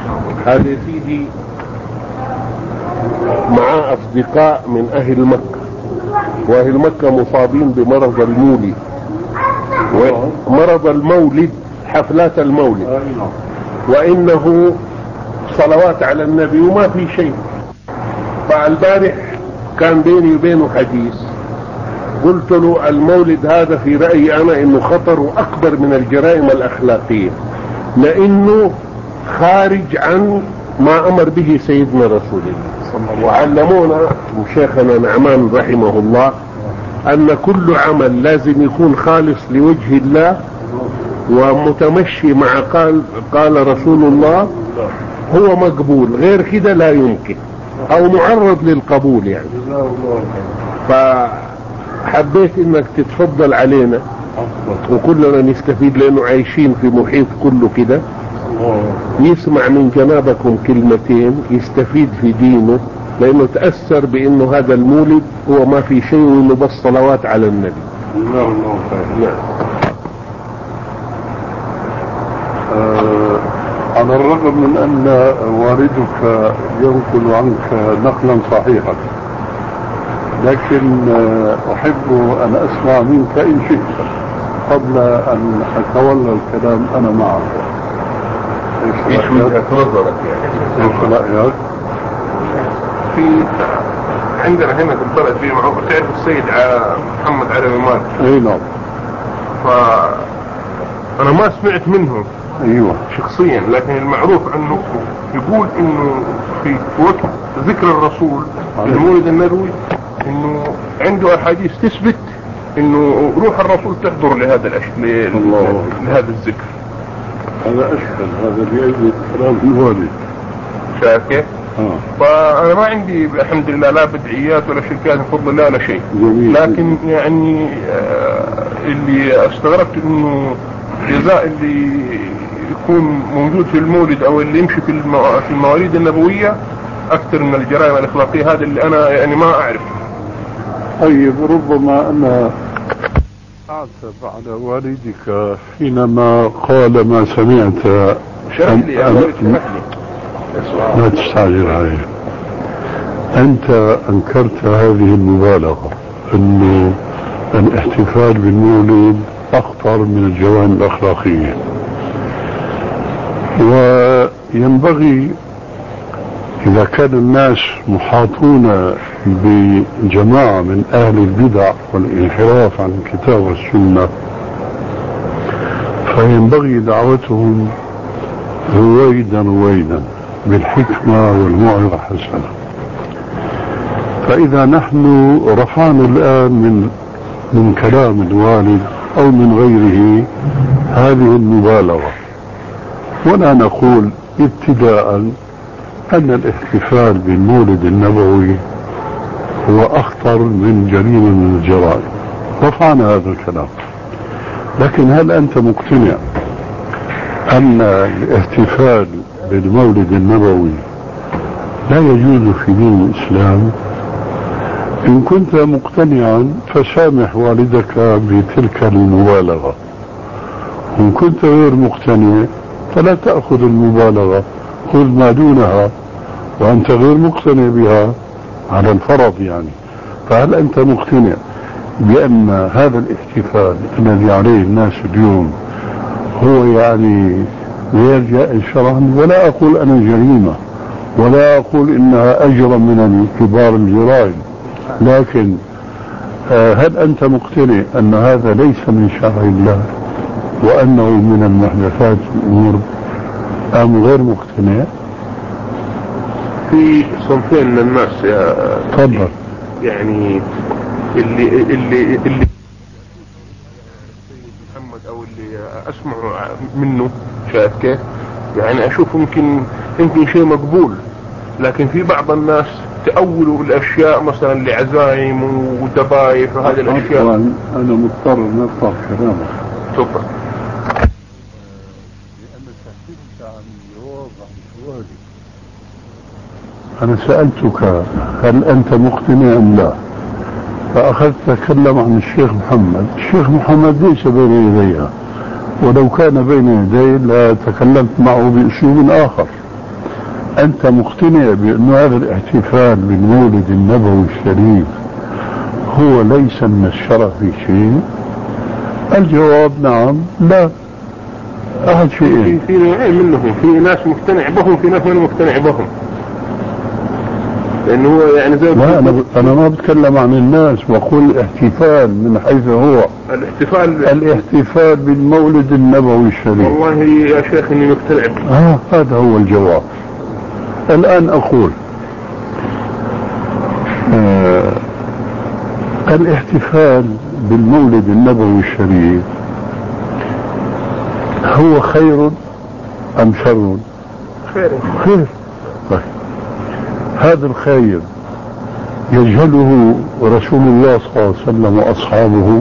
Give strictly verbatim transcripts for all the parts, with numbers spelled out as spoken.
هذا يا سيدي مع أصدقاء من أهل مكة، وأهل مكة مصابين بمرض المولد، مرض المولد، حفلات المولد، وإنه صلوات على النبي وما في شيء. فالبارح كان بيني وبينه حديث، قلت له المولد هذا في رأيي أنا إنه خطر أكبر من الجرائم الأخلاقية، لأنه خارج عن ما أمر به سيدنا رسول الله. وعلمونا وشيخنا نعمان رحمه الله أن كل عمل لازم يكون خالص لوجه الله ومتمشي مع قال قال رسول الله هو مقبول، غير كده لا يمكن أو معرض للقبول يعني. فحبيت إنك تتفضل علينا وكلنا نستفيد، لأنه عايشين في محيط كله كده، يسمع من جنابكم كلمتين يستفيد في دينه، لأنه تأثر بأنه هذا المولد هو ما في شيء وإنه بس صلوات على النبي. الله الله خير. نعم. آه على الرغم من أن والدك ينقل عنك نقلا صحيحا، لكن آه أحب أن أسمع منك إن شئت قبل أن أتولى الكلام أنا معك. ايش وجهة نظرك يعني؟ ايش رأيك؟ في عندنا هنا في البلد في معروف، تعرف السيد محمد علوي مالك؟ اي نعم. فأنا ما سمعت منه ايوه شخصيا، لكن المعروف عنه يقول انه في وقت ذكر الرسول المولد النبوي انه عنده احاديث تثبت انه روح الرسول تحضر لهذا الأش... لهذا الذكر. هذا أشكل، هذا بيأيد كلام الوالد. شايف كيف؟ آه. فأنا ما عندي الحمد لله لا بدعيات ولا شركات بفضل الله ولا شيء. جميل. لكن يعني آه اللي استغربت انه جزاء اللي يكون موجود في المولد او اللي يمشي في, المو... في المواليد النبوية اكثر من الجرائم الاخلاقية. هذا اللي انا يعني ما اعرف. طيب ربما انا اعتب على والدك حينما قال ما سمعت. شرح لي يا والد، شرح لي. لا تستعجل عليه. انت انكرت هذه المبالغة انه الاحتفال بالمولد اخطر من الجوانب الاخلاقية، وينبغي إذا كان الناس محاطون بجماعة من أهل البدع والانحراف عن الكتاب والسنة، فينبغي دعوتهم رويدا رويدا بالحكمة والموعظة الحسنة. فإذا نحن رفعنا الآن من من كلام الوالد أو من غيره هذه المبالغة، ولا نقول ابتداء أن الاحتفال بالمولد النبوي هو أخطر من جريمة من الجرائم، رفعنا هذا الكلام. لكن هل أنت مقتنع أن الاحتفال بالمولد النبوي لا يجوز في دين الإسلام؟ إن كنت مقتنعا فسامح والدك بتلك المبالغة، وإن كنت غير مقتنع فلا تأخذ المبالغة، خذ ما دونها وأنت غير مقتنع بها على الفرض يعني. فهل أنت مقتنع بأن هذا الاحتفال الذي عليه الناس اليوم هو يعني غير جائز شرعا؟ ولا أقول أنا جريمة ولا أقول إنها أجرم من كبار الجرائم، لكن هل أنت مقتنع أن هذا ليس من شرع الله وأنه من المحدثات الأمور أم غير مقتنع؟ في صنفين من الناس يا تفضل. يعني اللي اللي اللي محمد او اللي اسمع منه، شايف كيف يعني؟ اشوف يمكن يمكن شيء مقبول، لكن في بعض الناس تأولوا الاشياء مثلا لعزايم ودبايف وهذه الاشياء. انا مضطر نقطع كلامك. تفضل. أنا سألتك هل أنت مقتنع أم لا، فأخذت تتكلم عن الشيخ محمد. الشيخ محمد ليس بين يديها، ولو كان بين يدي لتكلمت معه بأسلوب آخر. أنت مقتنع بأن هذا الاحتفال بالمولد النبوي الشريف هو ليس من الشرع في شيء؟ الجواب نعم لا. أحد شيئين، في نوعين منهم، في ناس مقتنع بهم، في ناس ما مقتنع بهم. لأنه هو يعني زي لا أنا, ب... أنا ما بتكلم عن الناس، بقول الاحتفال من حيث هو الاحتفال الاحتفال بالمولد النبوي الشريف. والله يا شيخ إني مقتنع به. آه هذا هو الجواب. الآن أقول آه الاحتفال بالمولد النبوي الشريف هو خير أم شر؟ خير. خير. طيب هذا الخير يجهله رسول الله صلى الله عليه وسلم وأصحابه؟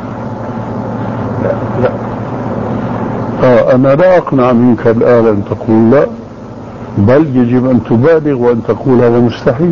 لا لا. آه أنا لا أقنع منك الآن أن تقول لا، بل يجب أن تبالغ وأن تقول هذا مستحيل.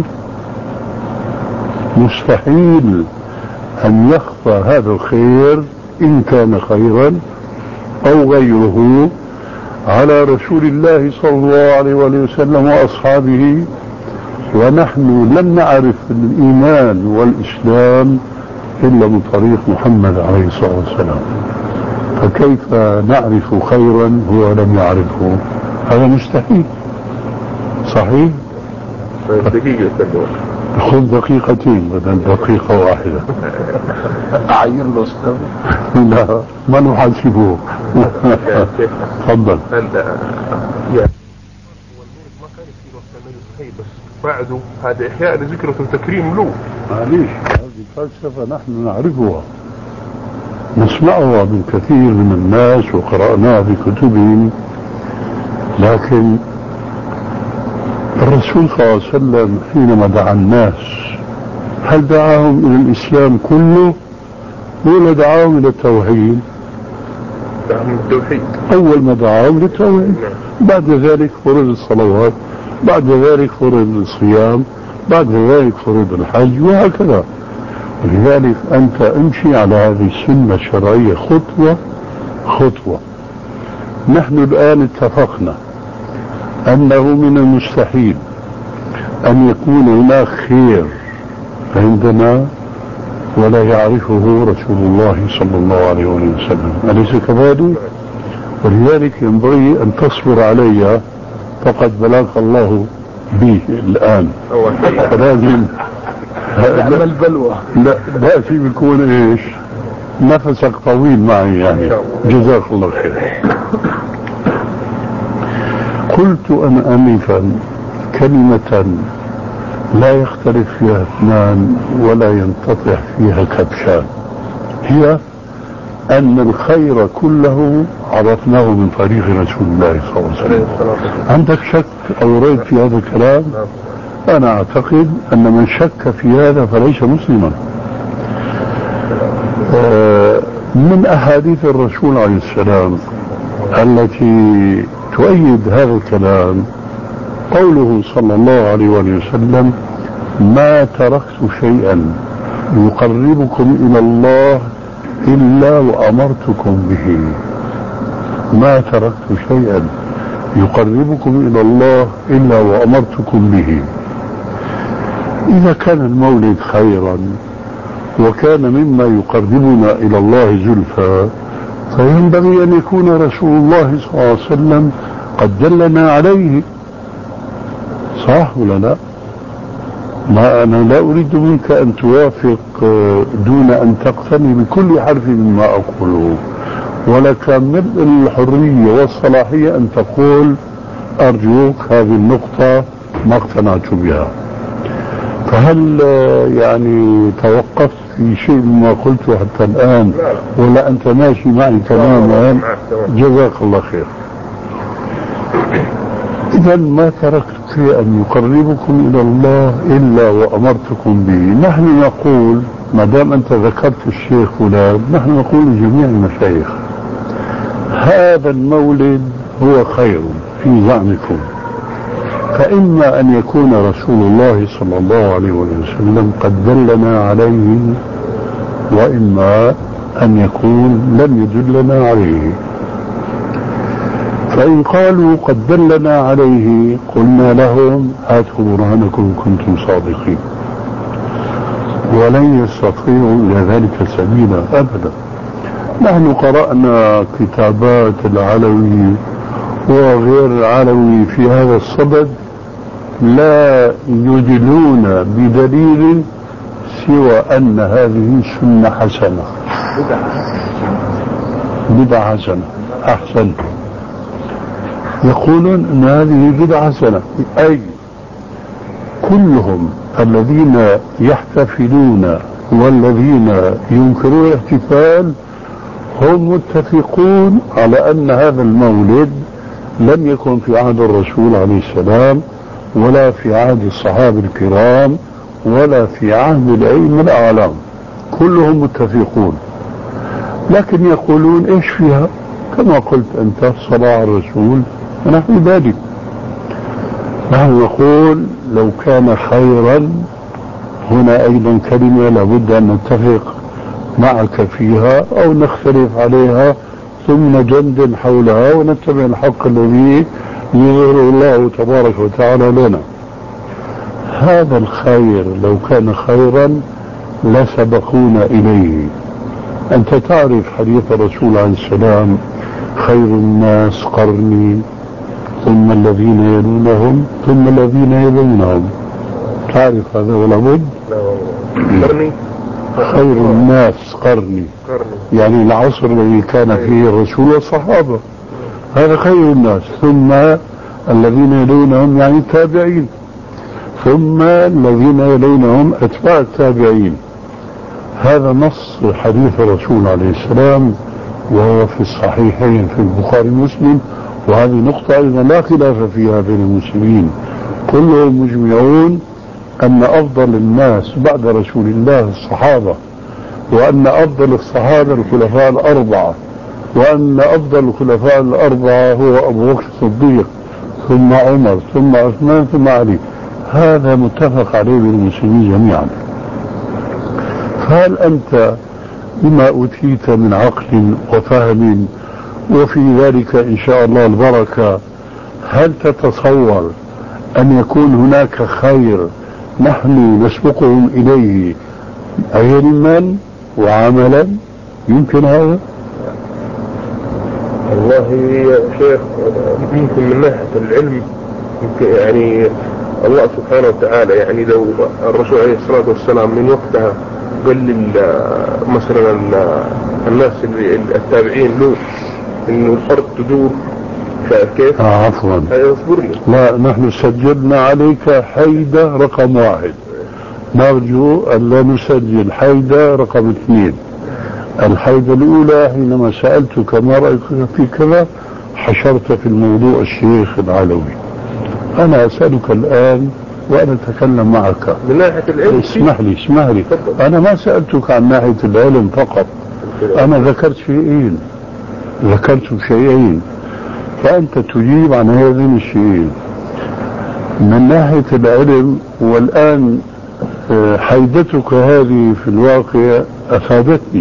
مستحيل أن يخفى هذا الخير إن كان خيرا أو غيره على رسول الله صلى الله عليه وسلم وأصحابه، ونحن لم نعرف الإيمان والإسلام إلا من طريق محمد عليه الصلاة والسلام، فكيف نعرف خيرا هو لم يعرفه؟ هذا مستحيل. صحيح؟ دقيقة تدور. خذ دقيقتين بدل دقيقة واحدة. أعين له أستاذ. لا ما نحاسبه. تفضل. يعني ما كان في وقت النبي بس بعده هذا إحياء لذكرة وتكريم له. معليش هذه فلسفة نحن نعرفها نسمعها من كثير من الناس وقرأناها في كتبهم، لكن الرسول صلى الله عليه وسلم حينما دعا الناس هل دعاهم إلى الإسلام كله ولا دعاهم إلى التوحيد؟ دعاهم التوحيد. أول ما دعاهم للتوحيد، بعد ذلك فرض الصلوات، بعد ذلك فرض الصيام، بعد ذلك فرض الحج، وهكذا. ولذلك أنت امشي على هذه السنة الشرعية خطوة خطوة. نحن الآن اتفقنا أنه من المستحيل أن يكون هناك خير عندنا ولا يعرفه رسول الله صلى الله عليه وسلم، أليس كذلك؟ ولذلك ينبغي أن تصبر علي، فقد بلاك الله به الآن، فلازم نعمل بلوى. لا بأسي بيكون إيش نفسك طويل معي يعني. جزاك الله خير. قلت أنا آنفا كلمة لا يختلف فيها اثنان ولا ينتطع فيها كبشان، هي أن الخير كله عرفناه من طريق رسول الله صلى الله عليه وسلم. عندك شك أو ريب في هذا الكلام؟ أنا أعتقد أن من شك في هذا فليس مسلما. آه من أحاديث الرسول عليه السلام التي تؤيد هذا الكلام قوله صلى الله عليه وسلم: ما تركت شيئا يقربكم إلى الله إلا وأمرتكم به. ما تركت شيئا يقربكم إلى الله إلا وأمرتكم به. إذا كان المولد خيرا وكان مما يقربنا إلى الله زلفى، فينبغي أن يكون رسول الله صلى الله عليه وسلم قد دلنا عليه، صح ولا لا؟ ما أنا لا أريد منك أن توافق دون أن تقتني بكل حرف مما أقوله، ولك من الحرية والصلاحية أن تقول أرجوك هذه النقطة ما اقتنعت بها. فهل يعني توقفت في شيء مما قلته حتى الآن ولا أنت ماشي معي تماما؟ جزاك الله خير. إذا ما تركت شيئا يقربكم إلى الله إلا وأمرتكم به. نحن نقول ما دام أنت ذكرت الشيخ فلان، نحن نقول لجميع المشايخ هذا المولد هو خير في زعمكم، فإما أن يكون رسول الله صلى الله عليه وسلم قد دلنا عليه، وإما أن يكون لم يدلنا عليه. فإن قالوا قد دلنا عليه قلنا لهم هاتوا برهانكم إن كنتم صادقين، ولن يستطيعوا إلى ذلك سبيلا أبدا. نحن قرأنا كتابات العلوي وغير العلوي في هذا الصدد لا يدلون بدليل سوى أن هذه سنة حسنة، بدعة حسنة أحسن. يقولون أن هذه بدعة حسنة، أي كلهم الذين يحتفلون والذين ينكرون الاحتفال هم متفقون على أن هذا المولد لم يكن في عهد الرسول عليه السلام ولا في عهد الصحابة الكرام ولا في عهد الأئمة الأعلام، كلهم متفقون. لكن يقولون ايش فيها؟ كما قلت انت صلاة على الرسول ونحو ذلك. نحن نقول لو كان خيرا، هنا ايضا كلمة لابد ان نتفق معك فيها او نختلف عليها ثم نجندل حولها ونتبع الحق الذي يظهر الله تبارك وتعالى لنا. هذا الخير لو كان خيرا لسبقونا اليه. أنت تعرف حديث الرسول عليه السلام خير الناس قرني ثم الذين يلونهم ثم الذين يلونهم، تعرف هذا ولا بد؟ قرني خير الناس قرني، يعني العصر الذي كان فيه الرسول والصحابة، هذا خير الناس. ثم الذين يلونهم يعني التابعين، ثم الذين يلونهم أتباع التابعين. هذا نص حديث الرسول عليه السلام وهو في الصحيحين في البخاري ومسلم، وهذه نقطة أيضا لا خلاف فيها بين المسلمين، كلهم مجمعون أن أفضل الناس بعد رسول الله الصحابة، وأن أفضل الصحابة الخلفاء الأربعة، وأن أفضل الخلفاء الأربعة هو أبو بكر الصديق ثم عمر ثم عثمان ثم علي. هذا متفق عليه بين المسلمين جميعا. هل أنت بما أوتيت من عقل وفهم وفي ذلك إن شاء الله البركة، هل تتصور أن يكون هناك خير نحن نسبقهم إليه علما وعملا؟ يمكن هذا؟ والله يا شيخ يمكن من ناحية العلم يمكن يعني الله سبحانه وتعالى يعني لو الرسول عليه الصلاة والسلام من وقتها قال مثلا الناس التابعين له انه الارض تدور كيف؟ آه عفوا اصبر لي. لا، نحن سجلنا عليك حيدة رقم واحد، نرجو أن لا نسجل حيدة رقم اثنين. الحيدة الأولى حينما سألتك ما رأيك في كذا حشرت في الموضوع الشيخ العلوي. أنا أسألك الآن وأنا أتكلم معك من ناحية العلم. اسمح لي اسمح لي أنا ما سألتك عن ناحية العلم فقط، أنا ذكرت شيئين ذكرت شيئين فأنت تجيب عن هذين الشيئين. من ناحية العلم، والآن حيدتك هذه في الواقع أفادتني.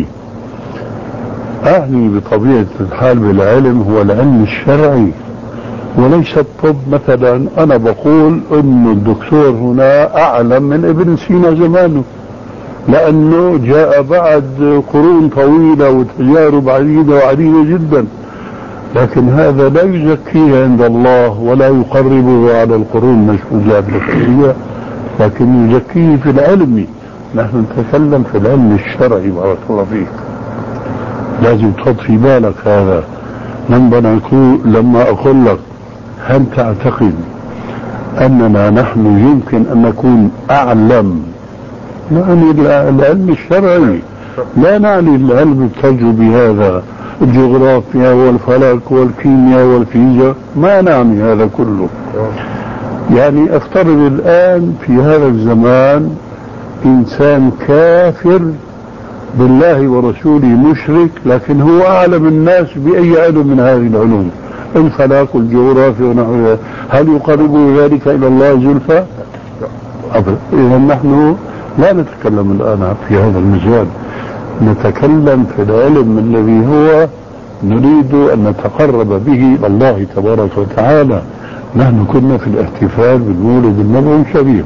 أعني بطبيعة الحال بالعلم هو العلم الشرعي وليس الطب. مثلا أنا بقول أن الدكتور هنا أعلم من ابن سينا زمانه، لأنه جاء بعد قرون طويلة وتجارب عديدة وعديدة جدا، لكن هذا لا يزكيه عند الله ولا يقربه على القرون المشهودة البشرية، لكن يزكيه في العلم. نحن نتكلم في العلم الشرعي بارك الله فيك، لازم تحط في بالك هذا. لما أقول لك هل تعتقد أننا نحن يمكن أن نكون أعلم، نعني العلم الشرعي، لا نعني العلم التجربي هذا الجغرافيا والفلك والكيمياء والفيزياء، ما نعني هذا كله. يعني افترض الآن في هذا الزمان إنسان كافر بالله ورسوله مشرك، لكن هو أعلم الناس بأي علم من هذه العلوم، الفلك والجغرافيا ونحوها، هل يقرب ذلك إلى الله زلفى؟ إذا نحن لا نتكلم الآن في هذا المجال، نتكلم في العلم الذي هو نريد أن نتقرب به إلى الله تبارك وتعالى. نحن كنا في الاحتفال بالمولد النبوي الشريف.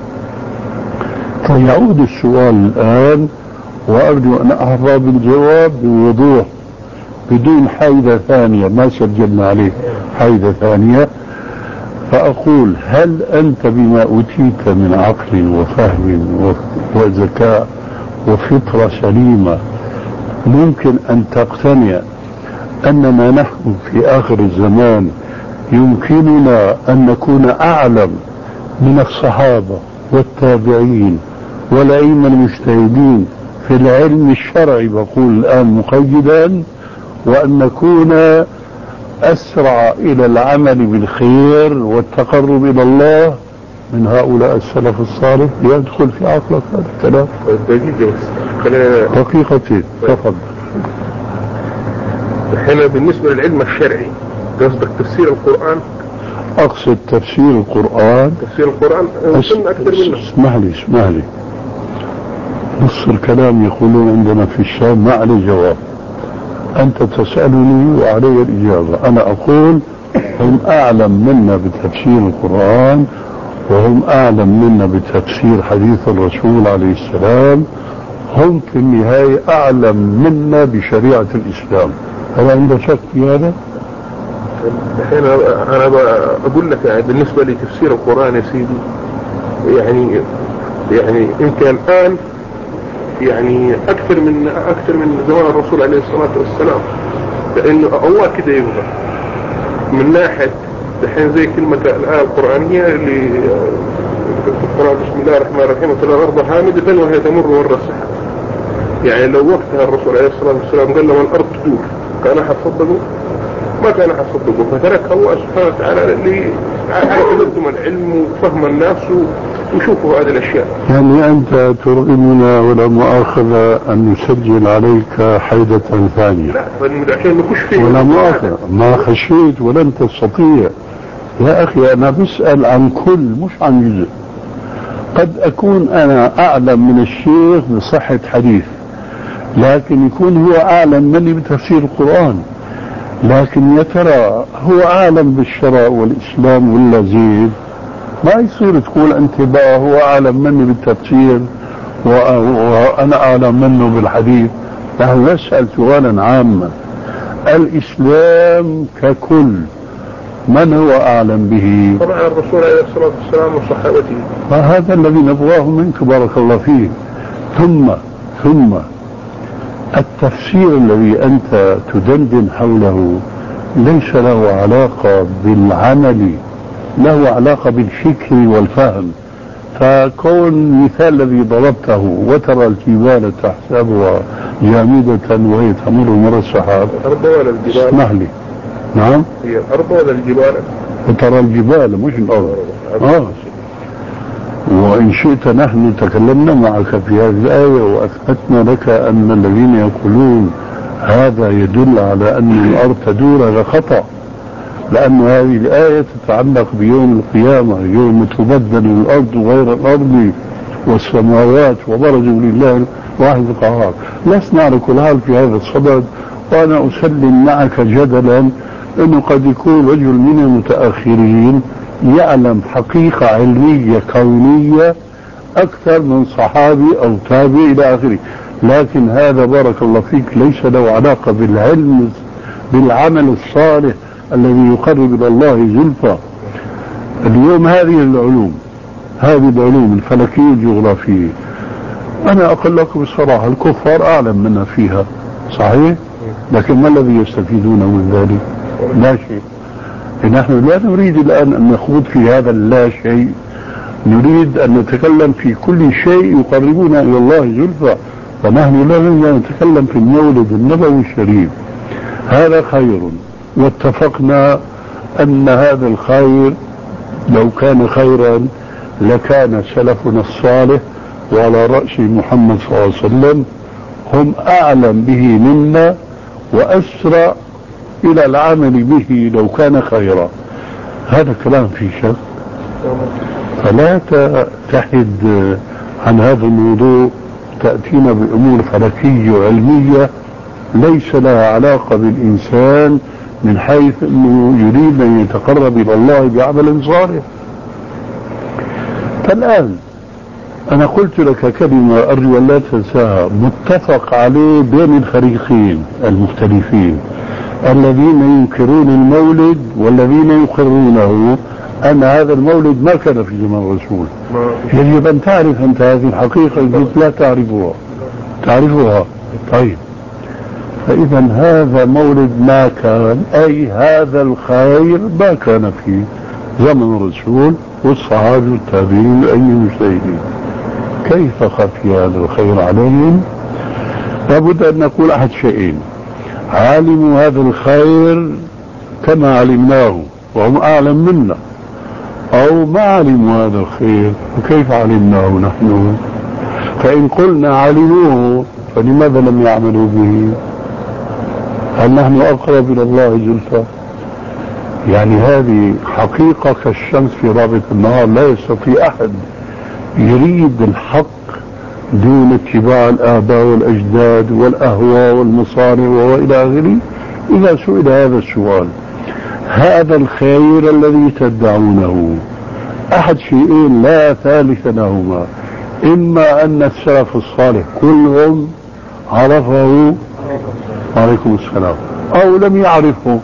فيعود السؤال الآن، وأرجو أن أحظى بالجواب بوضوح بدون حيدة ثانية، ما سجلنا عليه حيدة ثانية. فأقول: هل أنت بما أوتيت من عقل وفهم وذكاء وفطرة سليمة ممكن أن تقتنع أننا نحن في آخر الزمان يمكننا أن نكون أعلم من الصحابة والتابعين والأئمة المجتهدين في العلم الشرعي، بقول الآن مقيدا، وأن نكون أسرع إلى العمل بالخير والتقرب إلى الله من هؤلاء السلف الصالح؟ يدخل في عقلك هذا الكلام؟ حقيقتين. تفضل. هنا بالنسبة للعلم الشرعي قصدك تفسير القرآن؟ أقصد تفسير القرآن. تفسير القرآن ممكن أكثر منه. اسمح لي اسمح لي نص الكلام يقولون عندنا في الشام ما عليه جواب. أنت تسألني وعلي الإجابة. أنا أقول هم أعلم منا بتفسير القرآن، وهم أعلم منا بتفسير حديث الرسول عليه السلام، هم في النهاية أعلم منا بشريعة الإسلام. هل عندك شك في هذا؟ الحين أنا أقول لك يعني بالنسبة لتفسير القرآن يا سيدي، يعني يعني أنت الآن يعني أكثر من أكثر من زمان الرسول عليه الصلاة والسلام، لأنه الله كده يبغى من ناحية الحين زي كلمة الآية القرآنية اللي في القرآن: بسم الله الرحمن الرحيم وترى الأرض حامدة وهي تمر مر السحاب. يعني لو وقتها الرسول عليه الصلاة والسلام قال لهم الأرض تدور كان أحد صدقوا؟ ما كان أحد صدقوا، فتركها الله سبحانه وتعالى اللي على تقدم العلم وفهم الناس وشوفوا هذه الأشياء. يعني أنت ترغمنا ولا مؤاخذة أن نسجل عليك حيدة ثانية؟ لا، عشان نخش فيه ولا مؤاخذة، ما خشيت ولن تستطيع. يا أخي أنا بسأل عن كل مش عن جزء. قد أكون أنا أعلم من الشيخ بصحة حديث، لكن يكون هو أعلم مني بتفسير القرآن. لكن يا ترى هو أعلم بالشرع والإسلام ولا زيد؟ ما يصير تقول أنت بقى هو أعلم مني بالتفسير وأنا أعلم منه بالحديث. نحن نسأل سؤالا عاما: الإسلام ككل من هو أعلم به؟ طبعا الرسول عليه الصلاة والسلام وصحابته. فهذا الذي نبغاه منك بارك الله فيه. ثم ثم التفسير الذي أنت تدندن حوله ليس له علاقة بالعمل، له علاقة بالفكر والفهم. فكون المثال الذي ضربته: وترى الجبال تحسبها جامدة وهي تمر مر السحاب. الأرض ولا الجبال؟ اسمح لي. نعم؟ هي الأرض ولا الجبال؟ وترى الجبال مش الأرض. آه. وإن شئت نحن تكلمنا معك في هذه الآية وأثبتنا لك أن الذين يقولون هذا يدل على أن الأرض تدور هذا خطأ، لأن هذه الآية تتعلق بيوم القيامة، يوم تبدل الأرض غير الأرض والسماوات وبرزوا لله واحد القهار. لسنا على كل حال في هذا الصدد، وأنا أسلم معك جدلا أنه قد يكون رجل من المتأخرين يعلم حقيقة علمية كونية أكثر من صحابي أو تابع إلى آخره. لكن هذا بارك الله فيك ليس له علاقة بالعلم بالعمل الصالح الذي يقرب إلى الله زلفى. اليوم هذه العلوم هذه العلوم الفلكية والجغرافية أنا أقول لكم بصراحة الكفار أعلم منا فيها صحيح، لكن ما الذي يستفيدون من ذلك؟ لا شيء. نحن لا نريد الآن أن نخوض في هذا اللا شيء، نريد أن نتكلم في كل شيء يقربنا إلى الله زلفى. فنحن لا نريد أن نتكلم في المولد النبوي الشريف، هذا خير، واتفقنا أن هذا الخير لو كان خيرا لكان سلفنا الصالح وعلى رأس محمد صلى الله عليه وسلم هم أعلم به منا وأسرع إلى العمل به لو كان خيرا. هذا كلام في شك. فلا تحد عن هذا الموضوع تأتينا بأمور فلكية وعلمية ليس لها علاقة بالإنسان من حيث أنه يريد أن يتقرب إلى الله بعمل صالح. فالآن أنا قلت لك كلمة أرجو أن لا تنساها، متفق عليه بين الفريقين المختلفين، الذين ينكرون المولد والذين يقرونه أن هذا المولد ما كان في زمن الرسول. يجب أن تعرف أنت هذه الحقيقة، قلت لا تعرفها. تعرفها؟ طيب، فإذا هذا مولد ما كان، أي هذا الخير ما كان في زمن الرسول والصحابة والتابعين أي مجتهدين. كيف خفي هذا الخير عليهم؟ لابد أن نقول أحد شيئين: علموا هذا الخير كما علمناه وهم أعلم منا، أو ما علموا هذا الخير وكيف علمناه نحن. فإن قلنا علموه فلماذا لم يعملوا به؟ هل نحن أقرب إلى الله زلفى؟ يعني هذه حقيقة كالشمس في رابط النهار، لا يستطيع أحد يريد الحق دون اتباع الآباء والأجداد والأهواء والمصالح وإلى آخره. إذا سئل هذا السؤال: هذا الخير الذي تدعونه أحد شيئين لا ثالث لهما، إما أن السلف الصالح كلهم عرفه عليكم السلام، أو لم يعرفه.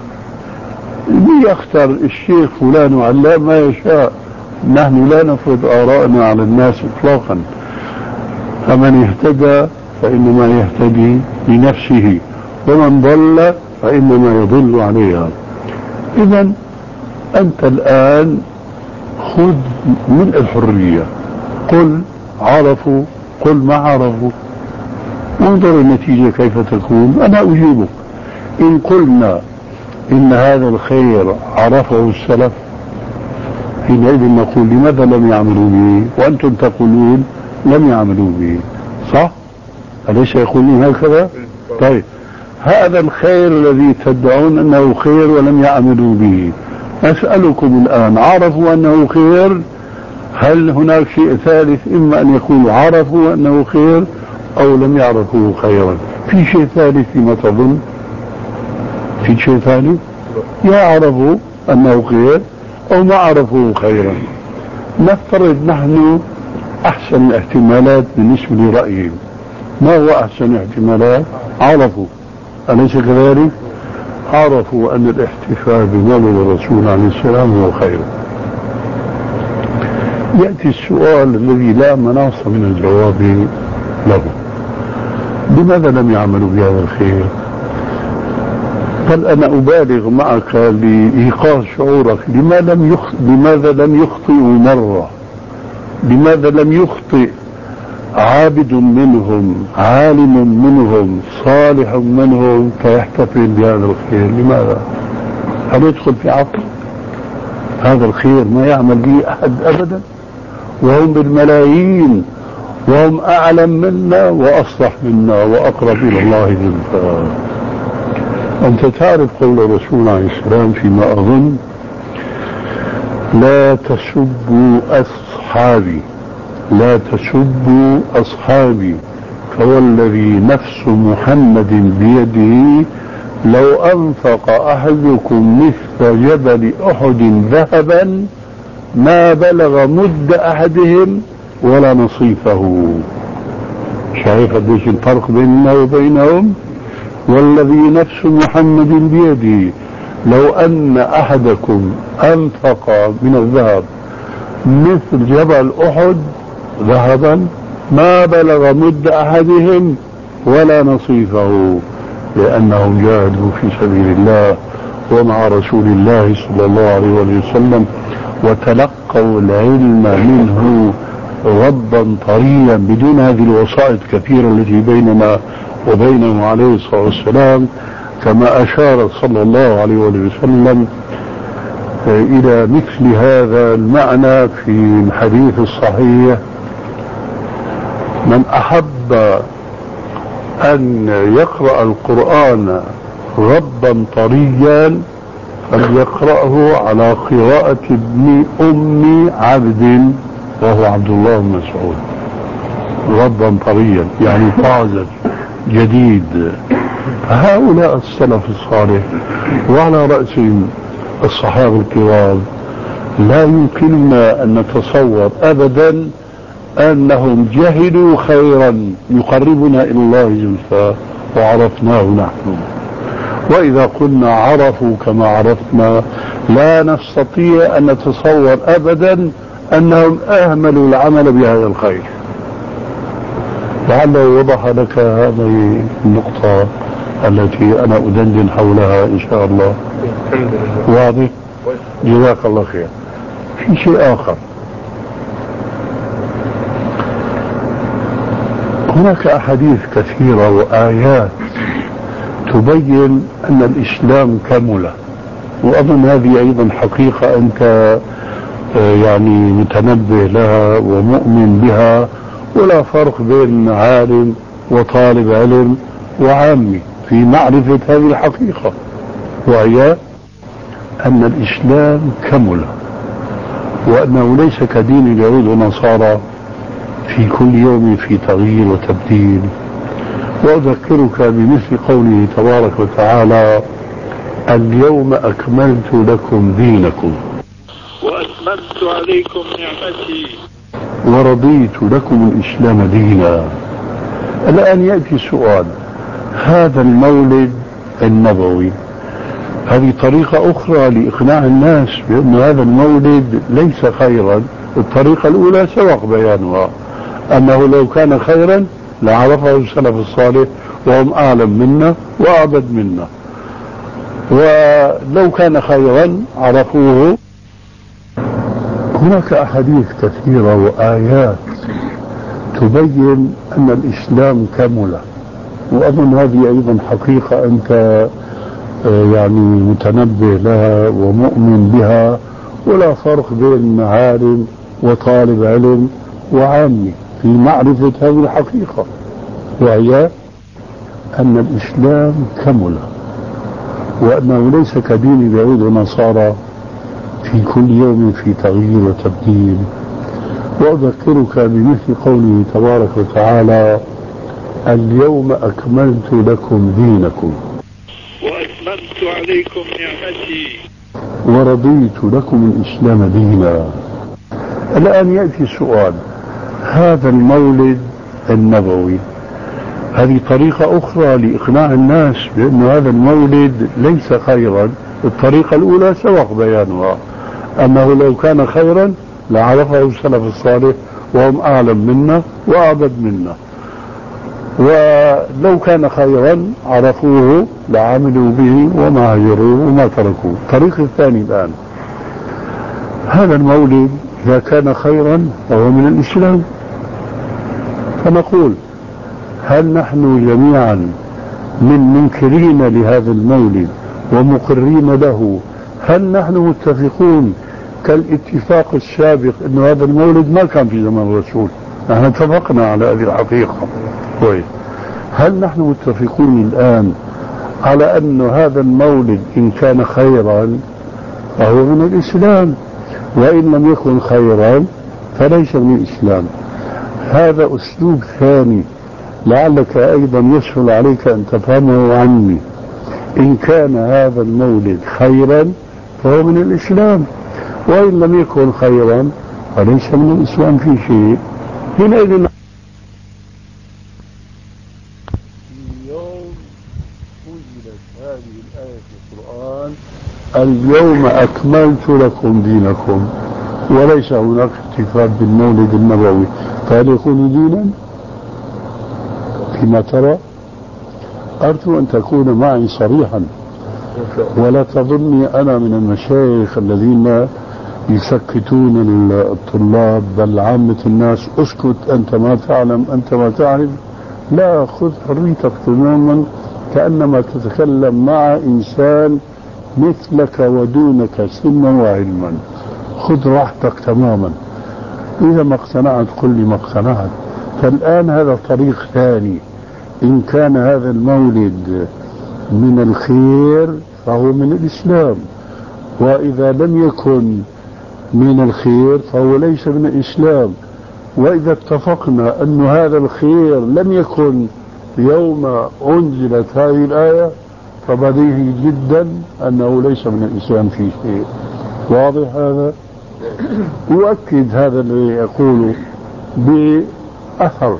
ليختار الشيخ فلان وعلام ما يشاء، نحن لا نفرض آراءنا على الناس إطلاقا. فمن اهتدى فإنما يهتدي لنفسه، ومن ضل فإنما يضل عليها. إذا أنت الآن خذ من الحرية، قل عرفوا قل ما عرفوا، وانظر النتيجة كيف تكون. أنا أجيبك. إن قلنا إن هذا الخير عرفه السلف، حينئذ نقول لماذا لم يعملوا به وأنتم تقولون لم يعملوا به؟ صح؟ أليس يقولون هكذا؟ طيب، هذا الخير الذي تدعون أنه خير ولم يعملوا به، أسألكم الآن: عرفوا أنه خير؟ هل هناك شيء ثالث؟ إما أن يكونوا عرفوا أنه خير أو لم يعرفوا خيرا. في شيء ثالث فيما تظن؟ في شيء ثالث؟ يا عرفوا أنه خير أو ما عرفوا خيرا. نفترض نحن أحسن الاحتمالات بالنسبة لرأيهم. ما هو أحسن احتمالات؟ عرفوا، أليس كذلك؟ عرفوا أن الاحتفال بمولد الرسول عليه السلام هو خير. يأتي السؤال الذي لا مناص من الجواب له: لماذا لم يعملوا بهذا الخير؟ بل أنا أبالغ معك لإيقاظ شعورك. لماذا لم يخ... لماذا لم يخطئوا مرة؟ لماذا لم يخطئ عابد منهم، عالم منهم، صالح منهم، فيحتفل بهذا الخير؟ لماذا؟ هل يدخل في عقل؟ هذا الخير ما يعمل به أحد أبدا، وهم بالملايين، وهم أعلم منا وأصلح منا وأقرب إلى الله زلفى. أنت تعرف قول الرسول عليه السلام فيما أظن: لا تسبوا أصحابي، لا تسبوا أصحابي، فوالذي نفس محمد بيده لو أنفق أحدكم مثل جبل أحد ذهبا ما بلغ مد أحدهم ولا نصيفه. شايف قديش الفرق بيننا وبينهم؟ والذي نفس محمد بيده لو أن أحدكم أنفق من الذهب مثل جبل أحد ذهبا ما بلغ مد أحدهم ولا نصيفه، لأنهم جاهدوا في سبيل الله ومع رسول الله صلى الله عليه وسلم وتلقوا العلم منه غضا طريا بدون هذه الوسائط الكثيرة التي بيننا وبينه عليه الصلاة والسلام، كما أشار صلى الله عليه وسلم إلى مثل هذا المعنى في الحديث الصحيح: من أحب أن يقرأ القرآن غضا طريا فليقرأه على قراءة ابن أم عبد وهو عبد الله بن مسعود. غضا طريا يعني طازج جديد. هؤلاء السلف الصالح وعلى رأسهم الصحابة الكرام لا يمكننا أن نتصور أبدا أنهم جهلوا خيرا يقربنا إلى الله زلفى وعرفناه نحن. وإذا قلنا عرفوا كما عرفنا لا نستطيع أن نتصور أبدا أنهم أهملوا العمل بهذا الخير. لعله وضح لك هذه النقطة التي أنا أدندن حولها إن شاء الله. واضح؟ جزاك الله خير. في شيء آخر، هناك أحاديث كثيرة وآيات تبين أن الإسلام كمل، وأظن هذه أيضا حقيقة أنت يعني متنبه لها ومؤمن بها، ولا فرق بين عالم وطالب علم وعامي في معرفة هذه الحقيقة، وهي أن الإسلام كمل، وأنه ليس كدين اليهود والنصارى في كل يوم في تغيير وتبديل. وأذكرك بمثل قوله تبارك وتعالى: اليوم أكملت لكم دينكم وأتممت عليكم نعمتي ورضيت لكم الإسلام دينا. الآن يأتي السؤال: هذا المولد النبوي هذه طريقة أخرى لإقناع الناس بأن هذا المولد ليس خيرا. الطريقة الأولى سبق بيانها، أنه لو كان خيرا لعرفه السلف الصالح وهم أعلم منا وأعبد منا، ولو كان خيرا عرفوه. هناك أحاديث كثيرة وآيات تبين أن الإسلام كمل، وأظن هذه أيضا حقيقة أنت يعني متنبه لها ومؤمن بها، ولا فرق بين عالم وطالب علم وعامي في معرفة هذه الحقيقة، وهي أن الإسلام كمل، وأنه ليس كدين اليهود والنصارى في كل يوم في تغيير وتبديل. وأذكرك بمثل قوله تبارك وتعالى: اليوم أكملت لكم دينكم وأتممت عليكم نعمتي ورضيت لكم الإسلام دينا. الآن يأتي السؤال: هذا المولد النبوي هذه طريقة أخرى لإقناع الناس بأن هذا المولد ليس خيرا. الطريقة الأولى سبق بيانها، أنه لو كان خيرا لعرفه السلف الصالح وهم أعلم منا وأعبد منا، ولو كان خيرا عرفوه لعملوا به وما هجروه وما تركوه. الطريق الثاني الآن: هذا المولد إذا كان خيرا فهو من الإسلام، فنقول: هل نحن جميعا من منكرين لهذا المولد ومقرين له، هل نحن متفقون كالاتفاق السابق أن هذا المولد ما كان في زمن الرسول؟ نحن اتفقنا على هذه الحقيقة. كويس. هل نحن متفقون الآن على أن هذا المولد إن كان خيرا فهو من الإسلام، وإن لم يكن خيرا فليس من الإسلام؟ هذا أسلوب ثاني لعلك أيضا يسهل عليك أن تفهمه عني. إن كان هذا المولد خيرا فهو من الإسلام، وإن لم يكن خيرا فليس من الإسلام في شيء. حينئذ اليوم أنزلت هذه الآية في القرآن: اليوم أكملت لكم دينكم، وليس هناك احتفال بالمولد النبوي، فهل يكون دينا؟ فيما ترى أرجو أن تكون معي صريحا، ولا تظني أنا من المشايخ الذين يسكتون الطلاب بل عامة الناس: اسكت أنت ما تعلم، أنت ما تعرف. لا، خذ حريتك تماما، كأنما تتكلم مع إنسان مثلك ودونك سنا وعلما. خذ راحتك تماما، إذا ما اقتنعت قل لي ما اقتنعت. فالآن هذا طريق ثاني: إن كان هذا المولد من الخير فهو من الإسلام، وإذا لم يكن من الخير فهو ليس من الإسلام. وإذا اتفقنا أن هذا الخير لم يكن يوم أنزلت هذه الآية فبديهي جدا أنه ليس من الإسلام في شيء. واضح هذا؟ أؤكد هذا الذي يقوله بأثر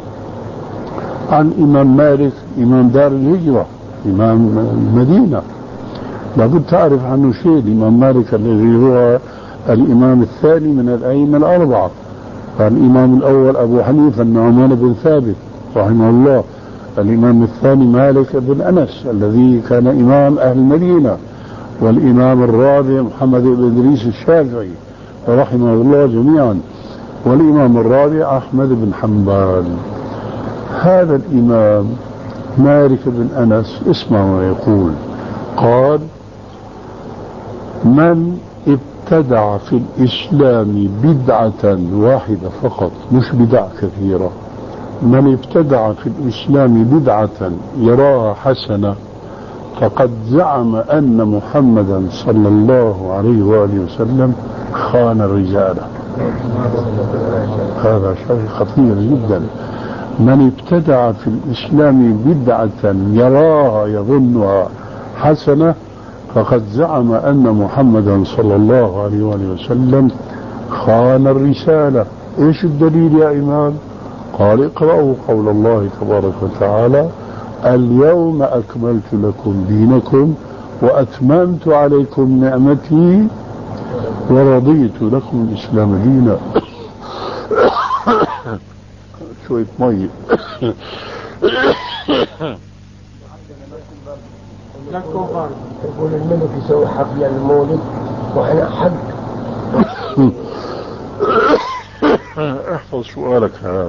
عن إمام مالك إمام دار الهجرة إمام المدينة. لابد تعرف عنه شيء. الإمام مالك الذي هو الإمام الثاني من الأئمة الأربعة. الإمام الأول أبو حنيفة النعمان بن ثابت رحمه الله. الإمام الثاني مالك بن أنس الذي كان إمام أهل المدينة. والإمام الرابع محمد بن إدريس الشافعي رحمه الله جميعا. والإمام الرابع أحمد بن حنبل. هذا الإمام مالك بن أنس اسمع ما يقول. قال: من ابتدع في الإسلام بدعة واحدة فقط، مش بدع كثيرة، من ابتدع في الإسلام بدعة يراها حسنة فقد زعم أن محمدا صلى الله عليه وآله وسلم خان الرجال. هذا شيء خطير جدا. من ابتدع في الإسلام بدعة يراها يظنها حسنة فقد زعم أن محمدا صلى الله عليه وآله وسلم خان الرسالة. إيش الدليل يا إمام؟ قال: اقرأوا قول الله تبارك وتعالى: اليوم أكملت لكم دينكم وأتممت عليكم نعمتي ورضيت لكم الإسلام دينا. شوية مي. يقول الملك يسوي حفلة المولد وأنا حق. احفظ سؤالك هذا.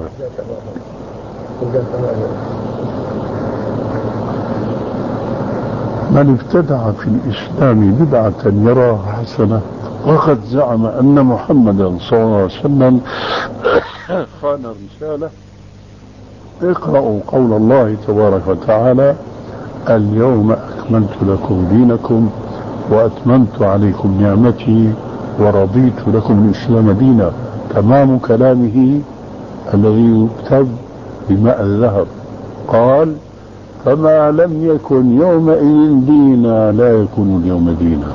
من ابتدع في الإسلام بدعة يراها حسنة وقد زعم أن محمدا صلى الله عليه وسلم خان الرسالة. اقرأوا قول الله تبارك وتعالى: اليوم أكملت لكم دينكم وأتممت عليكم نعمتي ورضيت لكم الإسلام دينا. تمام كلامه الذي يكتب بماء الذهب. قال: فما لم يكن يومئذ دينا لا يكون اليوم دينا.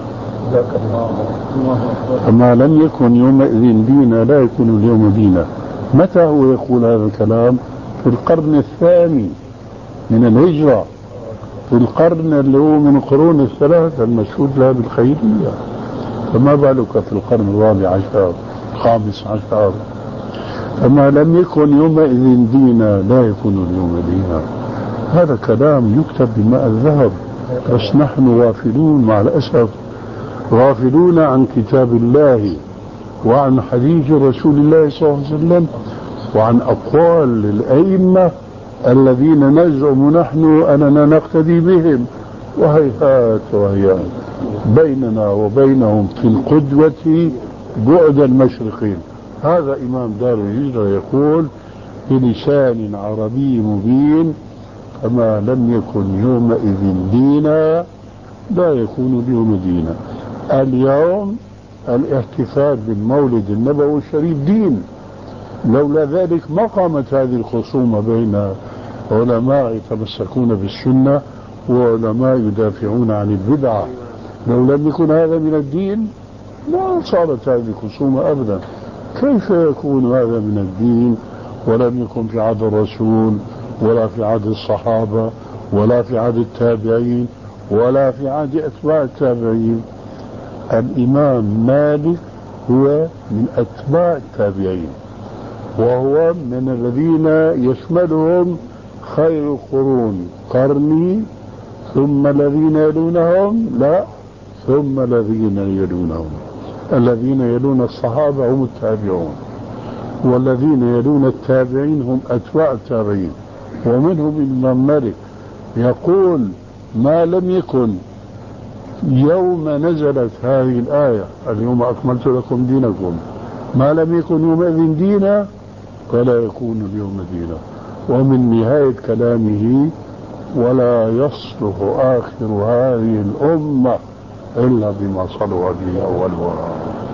فما لم يكن يومئذ دينا لا يكون اليوم دينا. متى هو يقول هذا الكلام؟ في القرن الثاني من الهجرة، في القرن اللي هو من القرون الثلاثة المشهود لها بالخيرية. فما بالك في القرن الرابع عشر الخامس عشر؟ فما لم يكن يومئذ دينا لا يكون اليوم دينا. هذا كلام يكتب بماء الذهب. بس نحن غافلون مع الأسف، غافلون عن كتاب الله وعن حديث رسول الله صلى الله عليه وسلم وعن أقوال الأئمة الذين نزعم نحن أننا نقتدي بهم. وهيهات وهيهات بيننا وبينهم في القدوة بعد المشرقين. هذا إمام دار الهجرة يقول بلسان عربي مبين: فما لم يكن يومئذ دينا لا يكون اليوم دينا. اليوم الاحتفال بالمولد النبوي الشريف دين. لولا ذلك ما قامت هذه الخصومة بين علماء يتمسكون بالسنة وعلماء يدافعون عن البدعة. لو لم يكن هذا من الدين ما صارت هذه الخصومة أبدا. كيف يكون هذا من الدين ولم يكن في عهد الرسول ولا في عهد الصحابة ولا في عهد التابعين ولا في عهد أتباع التابعين؟ الإمام مالك هو من أتباع التابعين، وهو من الذين يشملهم خير القرون قرني ثم الذين يلونهم، لا ثم الذين يلونهم. الذين يلون الصحابة هم التابعون، والذين يلون التابعين هم أتباع التابعين. ومنهم الإمام مالك يقول: ما لم يكن يوم نزلت هذه الآية اليوم أكملت لكم دينكم ما لم يكن يومئذ دينا فلا يكون اليوم دينا. ومن نهاية كلامه: ولا يصلح آخر هذه الأمة إلا بما صلح به أولها.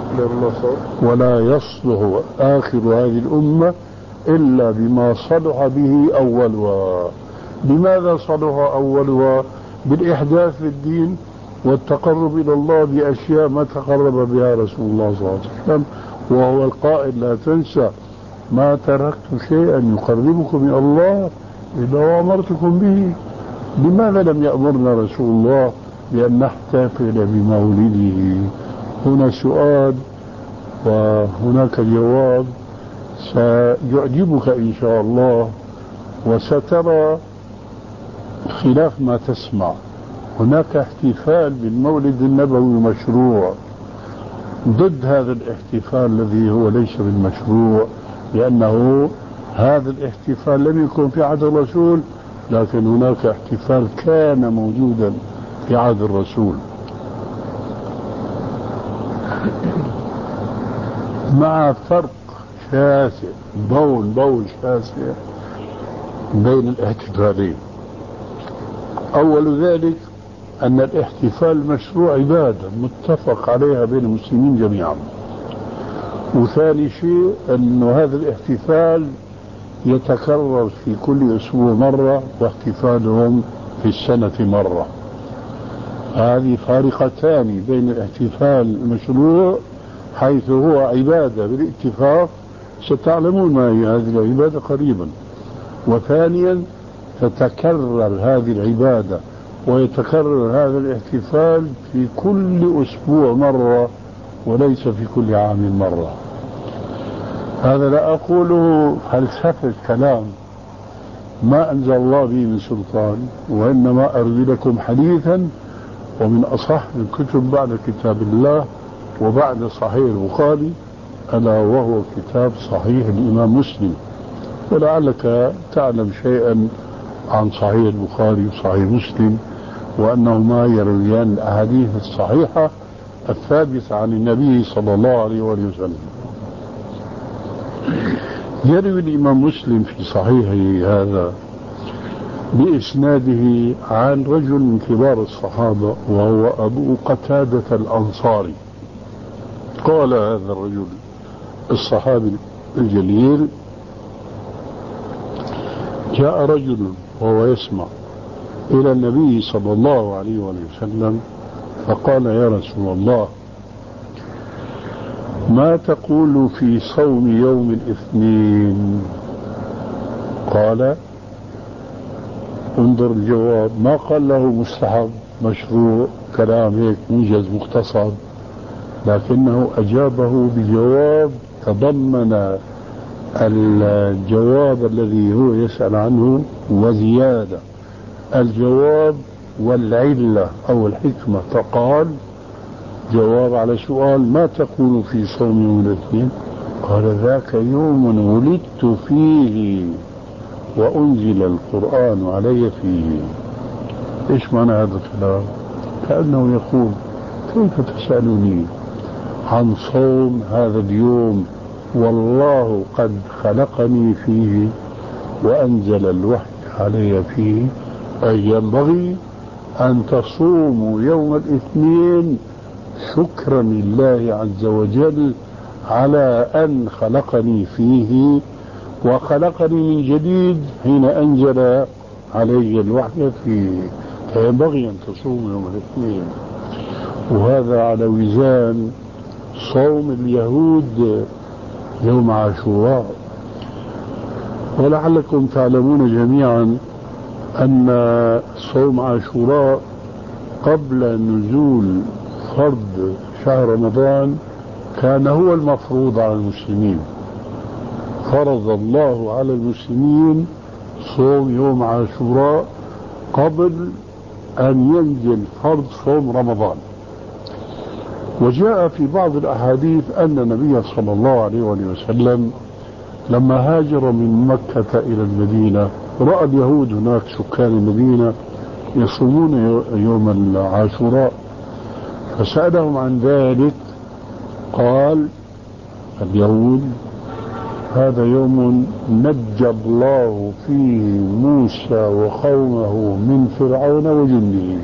ولا يصلح آخر هذه الأمة إلا بما صلح به أولها. بماذا صلح أولها؟ بالإحداث في الدين والتقرب إلى الله بأشياء ما تقرب بها رسول الله صلى الله عليه وسلم، وهو القائل لا تنسى ما تركت شيئا يقربكم إلى الله إلا وأمرتكم به. لماذا لم يأمرنا رسول الله بأن نحتفل بمولده؟ هنا سؤال وهناك جواب سيعجبك إن شاء الله، وسترى خلاف ما تسمع. هناك احتفال بالمولد النبوي مشروع، ضد هذا الاحتفال الذي هو ليس بالمشروع، لأنه هذا الاحتفال لم يكن في عهد الرسول، لكن هناك احتفال كان موجودا في عهد الرسول، مع فرق شاسع، بول بول شاسع بين الاحتفالين. أول ذلك أن الاحتفال مشروع عبادة متفق عليها بين المسلمين جميعا، وثاني شيء أن هذا الاحتفال يتكرر في كل أسبوع مرة، واحتفالهم في السنة مرة. هذه فارقتان بين الاحتفال المشروع حيث هو عبادة بالاتفاق، ستعلمون ما هي هذه العبادة قريبا، وثانيا تتكرر هذه العبادة ويتكرر هذا الاحتفال في كل أسبوع مرة وليس في كل عام مرة. هذا لا أقوله فلسفة كلام ما أنزل الله به من سلطان، وإنما أروي لكم حديثا ومن أصح الكتب بعد كتاب الله وبعد صحيح البخاري، ألا وهو كتاب صحيح الإمام مسلم. ولعلك تعلم شيئا عن صحيح البخاري وصحيح مسلم، وأنهما يرويان الأحاديث الصحيحة الثابتة عن النبي صلى الله عليه وسلم. يروي الإمام مسلم في صحيحه هذا بإسناده عن رجل من كبار الصحابة وهو أبو قتادة الأنصاري. قال هذا الرجل الصحابي الجليل: جاء رجل وهو يسمع إلى النبي صلى الله عليه وسلم فقال: يا رسول الله، ما تقول في صوم يوم الاثنين؟ قال: انظر الجواب، ما قال له مستحب مشروع كلام هيك موجز مختصر، لكنه أجابه بجواب تضمن الجواب الذي هو يسأل عنه وزيادة، الجواب والعلة أو الحكمة. فقال: جواب على سؤال ما تقول في صوم يوم الاثنين؟ قال: ذاك يوم ولدت فيه وأنزل القرآن علي فيه. إيش معنى هذا الكلام؟ كأنه يقول: كيف تسألني عن صوم هذا اليوم والله قد خلقني فيه وأنزل الوحي علي فيه؟ أي ينبغي أن تصوموا يوم الاثنين شكرا لله عز وجل على أن خلقني فيه وخلقني من جديد حين أنزل علي الوحي فيه، فينبغي أن تصوموا يوم الاثنين. وهذا على وزان صوم اليهود يوم عاشوراء. ولعلكم تعلمون جميعا أن صوم عاشوراء قبل نزول فرض شهر رمضان كان هو المفروض على المسلمين. فرض الله على المسلمين صوم يوم عاشوراء قبل أن ينزل فرض صوم رمضان. وجاء في بعض الأحاديث أن النبي صلى الله عليه وسلم لما هاجر من مكة إلى المدينة رأى اليهود هناك سكان المدينة يصومون يوم العاشوراء، فسألهم عن ذلك. قال اليهود: هذا يوم نجى الله فيه موسى وقومه من فرعون وجنده،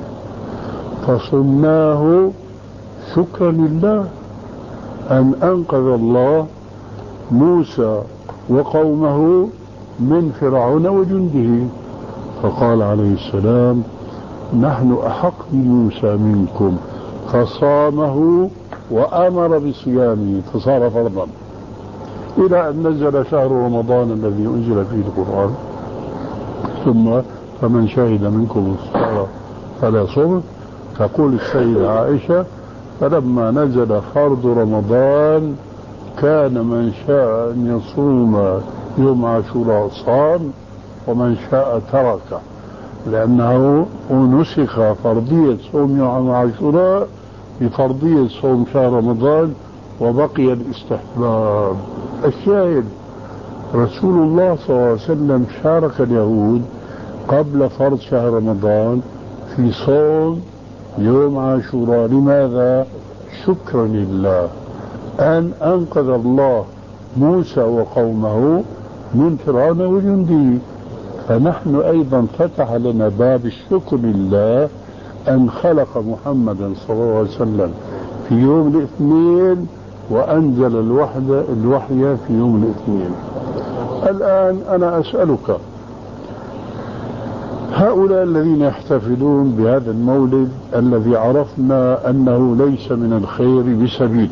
فصمناه شكرا لله أن أنقذ الله موسى وقومه من فرعون وجنده. فقال عليه السلام نحن أحق بموسى منكم، فصامه وأمر بصيامه فصار فرضا، إلى أن نزل شهر رمضان الذي أنزل فيه القرآن، ثم فمن شهد منكم الصلاة فلا صوم. تقول السيدة عائشة فلما نزل فرض رمضان كان من شاء أن يصوم يوم عاشوراء صام ومن شاء تركه، لأنه نسخ فرضية صوم يوم عاشوراء بفرضية صوم شهر رمضان وبقي الاستحباب. الشاهد رسول الله صلى الله عليه وسلم شارك اليهود قبل فرض شهر رمضان في صوم يوم عاشوراء. لماذا؟ شكرا لله أن أنقذ الله موسى وقومه من فرعون وجنده، فنحن أيضا فتح لنا باب الشكر لله أن خلق محمدا صلى الله عليه وسلم في يوم الاثنين وأنزل الوحدة الوحي في يوم الاثنين. الآن أنا أسألك، هؤلاء الذين يحتفلون بهذا المولد الذي عرفنا أنه ليس من الخير بسبيل،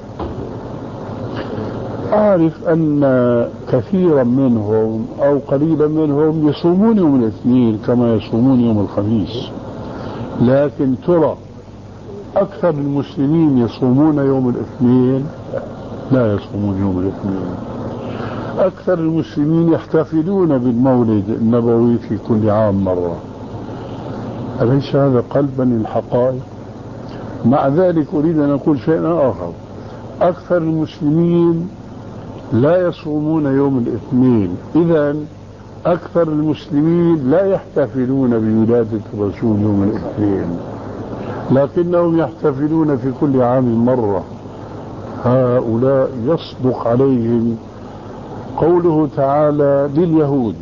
أعرف أن كثيرا منهم أو قليلا منهم يصومون يوم الاثنين كما يصومون يوم الخميس، لكن ترى أكثر المسلمين يصومون يوم الاثنين؟ لا يصومون يوم الاثنين. أكثر المسلمين يحتفلون بالمولد النبوي في كل عام مرة. أليس هذا قلبا للحقائق؟ مع ذلك أريد أن أقول شيئا آخر، أكثر المسلمين لا يصومون يوم الاثنين، إذا أكثر المسلمين لا يحتفلون بولادة الرسول يوم الاثنين، لكنهم يحتفلون في كل عام مرة. هؤلاء يصدق عليهم قوله تعالى لليهود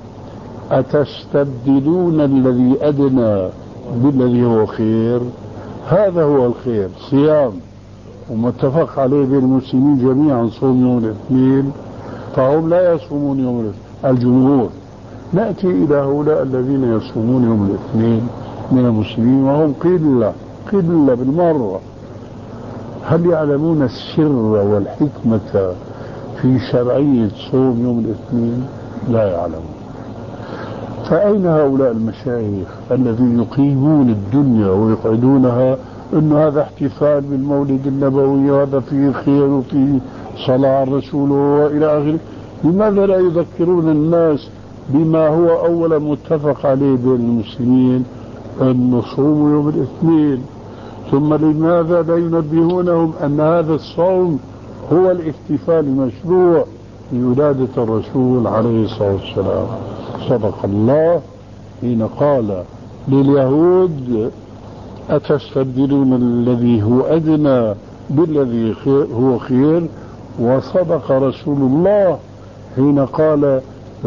أتستبدلون الذي أدنى بالذي هو خير. هذا هو الخير، صيام ومتفق عليه بين المسلمين جميعا صوم يوم الاثنين، فهم لا يصومون يوم الاثنين الجمهور. نأتي إلى هؤلاء الذين يصومون يوم الاثنين من المسلمين وهم قلة قلة بالمرة. هل يعلمون السر والحكمة في شرعية صوم يوم الاثنين؟ لا يعلمون. فأين هؤلاء المشايخ الذين يقيمون الدنيا ويقعدونها أنه هذا احتفال بالمولد النبوي وهذا فيه خير وفيه صلاة على الرسول وإلى آخره؟ لماذا لا يذكرون الناس بما هو أولا متفق عليه بين المسلمين أن نصوم يوم الاثنين؟ ثم لماذا لا ينبهونهم أن هذا الصوم هو الاحتفال المشروع بولادة الرسول عليه الصلاة والسلام؟ صدق الله حين قال لليهود أتستبدلون الذي هو أدنى بالذي هو خير، وصدق رسول الله حين قال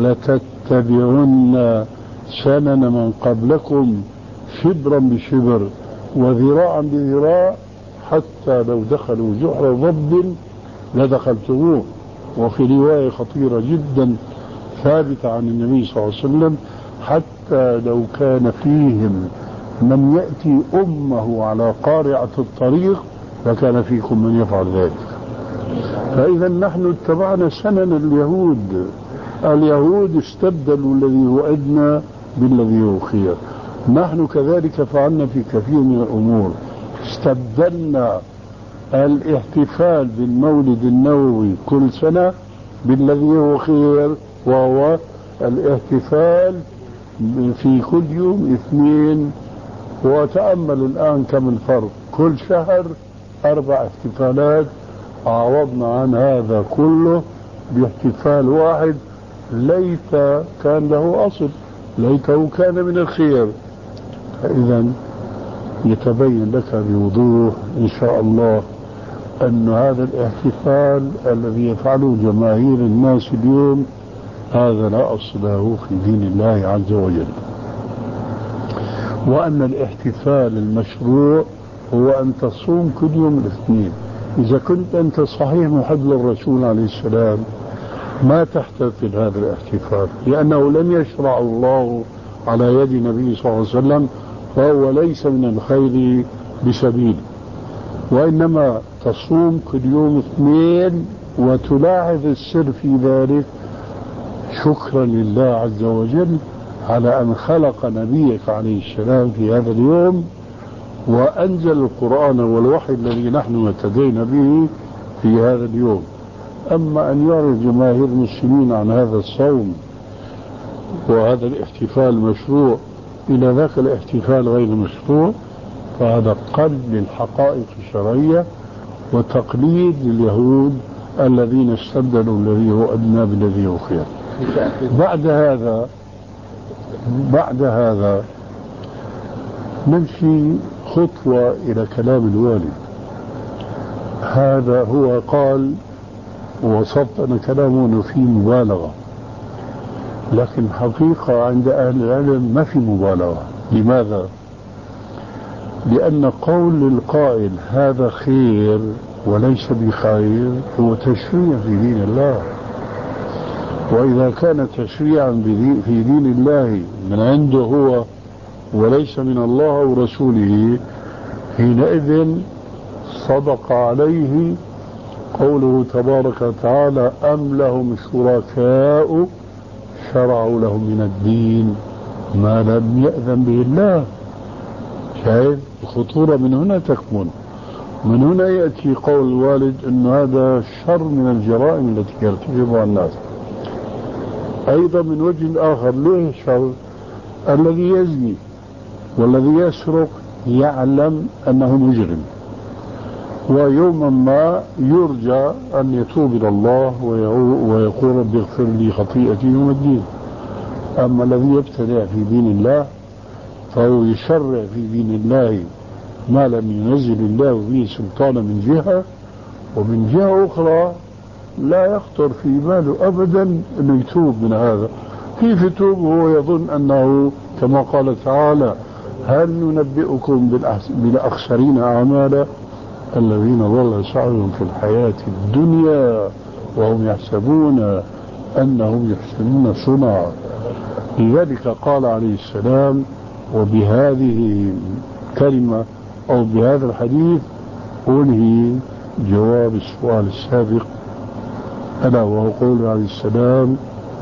لتتبعن سنن من قبلكم شبرا بشبر وذراعا بذراع حتى لو دخلوا جحر ضب لدخلتموه. وفي رواية خطيرة جدا ثابتة عن النبي صلى الله عليه وسلم حتى لو كان فيهم من يأتي أمه على قارعة الطريق لكان فيكم من يفعل ذلك. فإذا نحن اتبعنا سنن اليهود. اليهود استبدلوا الذي هو أدنى بالذي هو خير، نحن كذلك فعلنا في كثير من الأمور. استبدلنا الاحتفال بالمولد النبوي كل سنة بالذي هو خير، وهو الاحتفال في كل يوم اثنين. وتأملوا الآن كم الفرق، كل شهر أربع احتفالات، عوضنا عن هذا كله باحتفال واحد ليت كان له أصل، ليته كان من الخير. فإذا يتبين لك بوضوح إن شاء الله أن هذا الاحتفال الذي يفعله جماهير الناس اليوم هذا لا أصل له في دين الله عز وجل، وأن الاحتفال المشروع هو أن تصوم كل يوم الاثنين. إذا كنت أنت صحيح محب للرسول عليه السلام ما تحتفل هذا الاحتفال، لأنه لم يشرع الله على يد النبي صلى الله عليه وسلم فهو ليس من الخير بسبيل، وإنما تصوم كل يوم اثنين وتلاحظ السر في ذلك شكرا لله عز وجل على أن خلق نبيك عليه السلام في هذا اليوم وأنزل القرآن والوحي الذي نحن اهتدينا به في هذا اليوم. أما أن يعرض جماهير المسلمين عن هذا الصوم وهذا الاحتفال المشروع إلى ذاك الاحتفال غير المشروع فهذا قلب للحقائق الشرعية وتقليد لليهود الذين استبدلوا الذي هو أدنى بالذي هو خير. بعد هذا بعد هذا نمشي خطوة إلى كلام الوالد. هذا هو قال ووصفت أن كلامه أنه فيه مبالغة، لكن حقيقة عند أهل العلم ما في مبالغة. لماذا؟ لأن قول القائل هذا خير وليس بخير هو تشريع في دين الله، وإذا كان تشريعا في دين الله من عنده هو وليس من الله ورسوله حينئذ صدق عليه قوله تبارك وتعالى أم لهم شركاء شرعوا لهم من الدين ما لم يأذن به الله. شايف الخطورة من هنا تكمن. من هنا يأتي قول الوالد أن هذا شر من الجرائم التي يرتكبها الناس. أيضا من وجه آخر ليه شر؟ الذي يزني والذي يسرق يعلم أنه مجرم ويوما ما يرجى أن يتوب إلى الله ويقول رب اغفر لي خطيئتي يوم الدين. أما الذي يبتدع في دين الله فهو يشرع في دين الله ما لم ينزل الله به سلطانا من جهة، ومن جهة أخرى لا يخطر في باله أبدا أنه يتوب من هذا. كيف يتوب وهو يظن أنه كما قال تعالى هل ننبئكم بالأخسرين أعمالا الذين ضل سعيهم في الحياة الدنيا وهم يحسبون أنهم يحسنون صنعا. لذلك قال عليه السلام وبهذه الكلمة أو بهذا الحديث أنهي جواب السؤال السابق، ألا وهو قول عليه السلام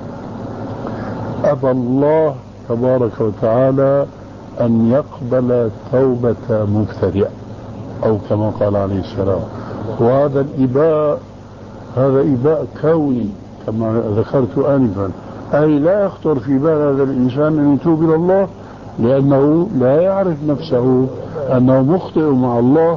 أبى الله تبارك وتعالى أن يقبل توبة مبتدئ أو كما قال عليه السلام. وهذا الإباء هذا إباء كوني كما ذكرت آنفا، أي لا يخطر في بال هذا الإنسان أن يتوب إلى الله لأنه لا يعرف نفسه أنه مخطئ مع الله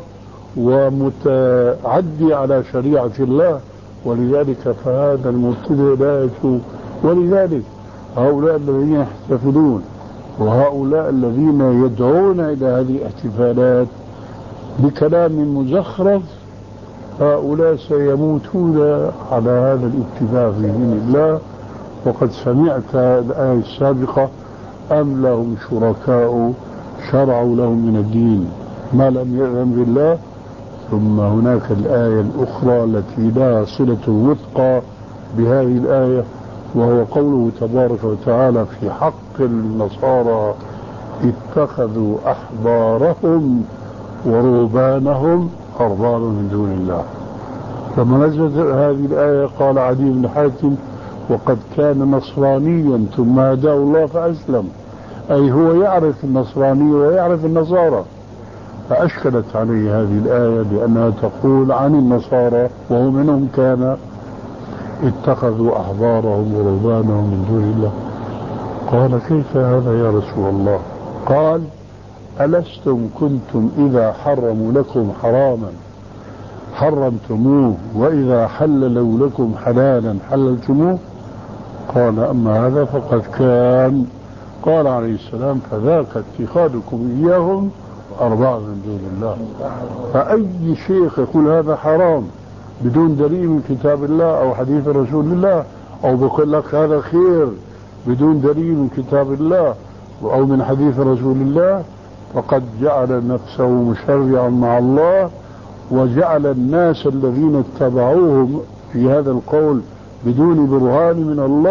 ومتعدي على شريعة الله، ولذلك فهذا المبتدئ لا يتوب. ولذلك هؤلاء الذين يحتفلون وهؤلاء الذين يدعون إلى هذه الاحتفالات بكلام مزخرف هؤلاء سيموتون على هذا الاتباع في دين الله. وقد سمعت الآية السابقة أم لهم شركاء شرعوا لهم من الدين ما لم يأذن بالله، ثم هناك الآية الأخرى التي لها صلة وثقى بهذه الآية وهو قوله تبارك وتعالى في حق النصارى اتخذوا أحبارهم ورهبانهم أربابا من دون الله. لما نزلت هذه الآية قال عدي بن حاتم وقد كان نصرانيا ثم هداه الله فأسلم، أي هو يعرف النصرانية ويعرف النصارى، فأشكلت عليه هذه الآية لأنها تقول عن النصارى وهو منهم كان اتخذوا أحبارهم ورهبانهم من دون الله. قال كيف هذا يا رسول الله؟ قال ألستم كنتم إذا حرموا لكم حراما حرمتموه وإذا حللوا لكم حلالا حللتموه؟ قال أما هذا فقد كان. قال عليه السلام فذاك اتخاذكم إياهم أربعة من دون الله. فأي شيخ يقول هذا حرام بدون دليل من كتاب الله أو حديث رسول الله، أو بقول لك هذا خير بدون دليل من كتاب الله أو من حديث رسول الله، فقد جعل نفسه مشرعا مع الله وجعل الناس الذين اتبعوهم في هذا القول بدون برهان من الله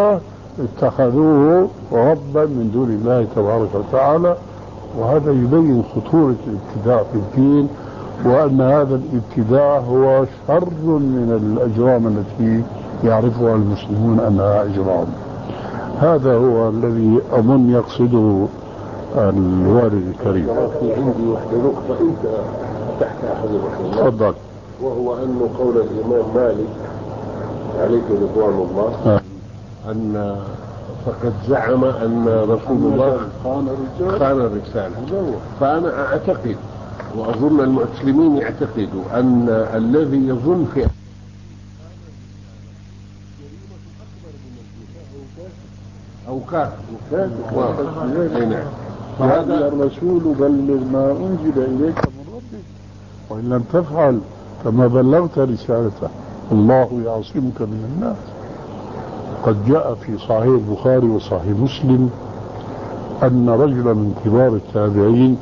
اتخذوه ربا من دون الله تبارك وتعالى. وهذا يبين خطورة الابتداع في الدين، وأن هذا الابتداع هو شر من الأجرام التي يعرفها المسلمون أنها أجرام. هذا هو الذي أظن يقصده الوالد الكريم. في عندي واحدة نقطة أنت فتحتها حضرتك الله، تفضل. وهو أنه قول الإمام مالك عليه رضوان الله آه. أن فقد زعم أن رسول الله خان الرسالة. فأنا أعتقد وأظن المسلمين يعتقدوا أن الذي يظن في أو كافر هنا فهذا الرسول بلغ ما أنزل إليك من ربك وإن لم تفعل فما بلغت رسالته الله يعصمك من الناس. قد جاء في صحيح البخاري وصحيح مسلم أن رجلا من كبار التابعين